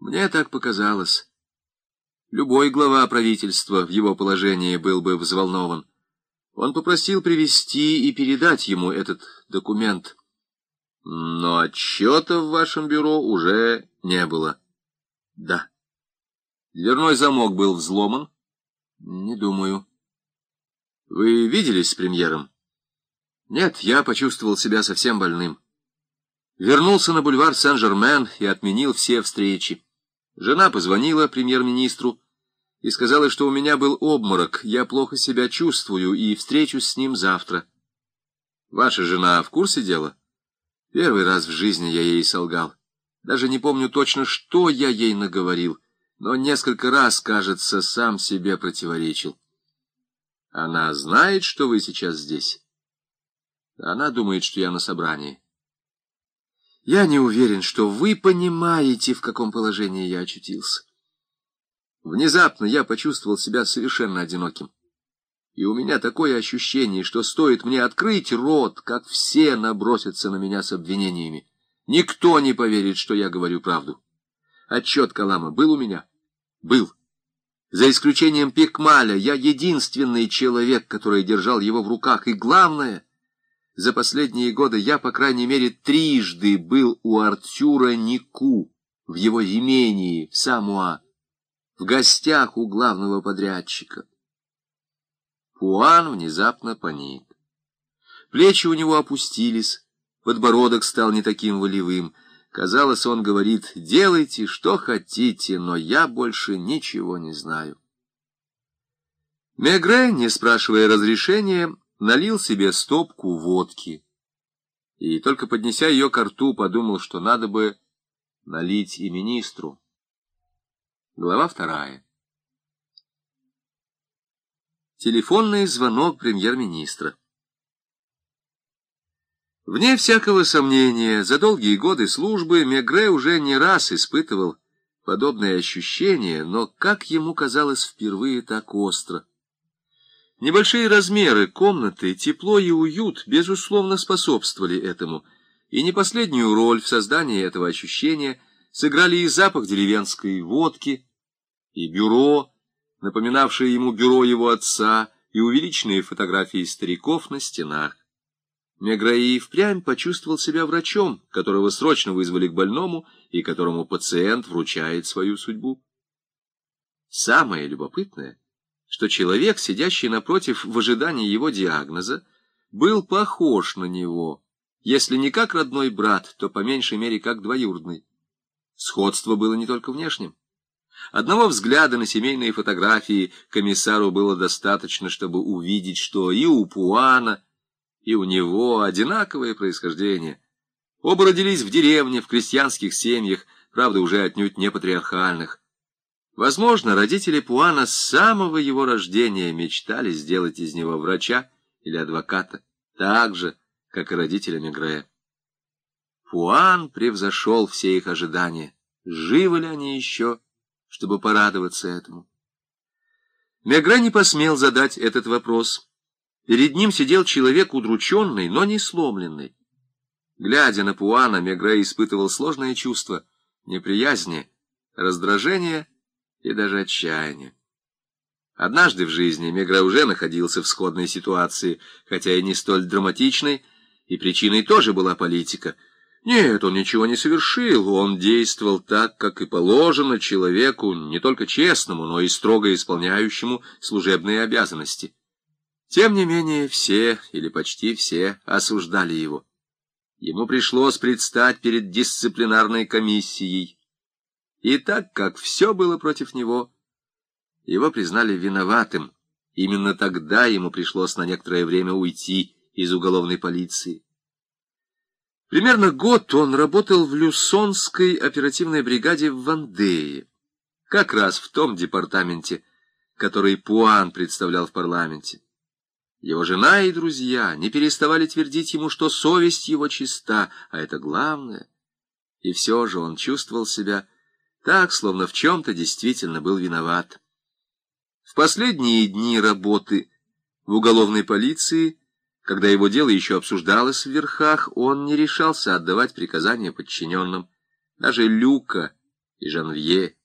Мне так показалось. Любой глава правительства в его положении был бы взволнован. Он попросил привезти и передать ему этот документ. Но отчета в вашем бюро уже не было. Да. Дверной замок был взломан? Не думаю. Вы виделись с премьером? Нет, я почувствовал себя совсем больным. Вернулся на бульвар Сен-Жермен и отменил все встречи. Жена позвонила премьер-министру и сказала, что у меня был обморок, я плохо себя чувствую и встречусь с ним завтра. Ваша жена в курсе дела? Первый раз в жизни я ей солгал. Даже не помню точно, что я ей наговорил, но несколько раз, кажется, сам себе противоречил. Она знает, что вы сейчас здесь? Она думает, что я на собрании. Я не уверен, что вы понимаете, в каком положении я очутился. Внезапно я почувствовал себя совершенно одиноким. И у меня такое ощущение, что стоит мне открыть рот, как все набросятся на меня с обвинениями. Никто не поверит, что я говорю правду. Отчет Калама был у меня? Был. За исключением Пикмаля, я единственный человек, который держал его в руках. И главное, за последние годы я, по крайней мере, трижды был у Артюра Нику в его имении в Самуа, в гостях у главного подрядчика. Пуан внезапно паник. Плечи у него опустились, подбородок стал не таким волевым. Казалось, он говорит: «Делайте, что хотите, но я больше ничего не знаю». Мегре, не спрашивая разрешения, налил себе стопку водки и, только поднеся ее ко рту, подумал, что надо бы налить и министру. Глава 2. Телефонный звонок премьер-министра. Вне всякого сомнения, за долгие годы службы Мегре уже не раз испытывал подобные ощущения, но, как ему казалось, впервые так остро. Небольшие размеры комнаты, тепло и уют, безусловно, способствовали этому, и не последнюю роль в создании этого ощущения сыграли и запах деревенской водки, и бюро, напоминавшее ему бюро его отца, и увеличенные фотографии стариков на стенах. Мегре и впрямь почувствовал себя врачом, которого срочно вызвали к больному и которому пациент вручает свою судьбу. Самое любопытное, что человек, сидящий напротив в ожидании его диагноза, был похож на него, если не как родной брат, то по меньшей мере как двоюродный. Сходство было не только внешним. Одного взгляда на семейные фотографии комиссару было достаточно, чтобы увидеть, что и у Пуана, и у него одинаковое происхождение. Оба родились в деревне, в крестьянских семьях, правда, уже отнюдь не патриархальных. Возможно, родители Пуана с самого его рождения мечтали сделать из него врача или адвоката, так же, как и родители Мегре. Пуан превзошел все их ожидания. Живы ли они еще, чтобы порадоваться этому? Мегре не посмел задать этот вопрос. Перед ним сидел человек удрученный, но не сломленный. Глядя на Пуана, Мегре испытывал сложное чувство неприязни, раздражения и даже отчаяния. Однажды в жизни Мегре уже находился в сходной ситуации, хотя и не столь драматичной, и причиной тоже была политика. Нет, он ничего не совершил, он действовал так, как и положено человеку, не только честному, но и строго исполняющему служебные обязанности. Тем не менее, все, или почти все, осуждали его. Ему пришлось предстать перед дисциплинарной комиссией. И так как все было против него, его признали виноватым. Именно тогда ему пришлось на некоторое время уйти из уголовной полиции. Примерно год он работал в Люсонской оперативной бригаде в Вандее, как раз в том департаменте, который Пуан представлял в парламенте. Его жена и друзья не переставали твердить ему, что совесть его чиста, а это главное. И все же он чувствовал себя так, словно в чем-то действительно был виноват. В последние дни работы в уголовной полиции, когда его дело еще обсуждалось в верхах, он не решался отдавать приказания подчиненным. Даже Люка, и Жанвье.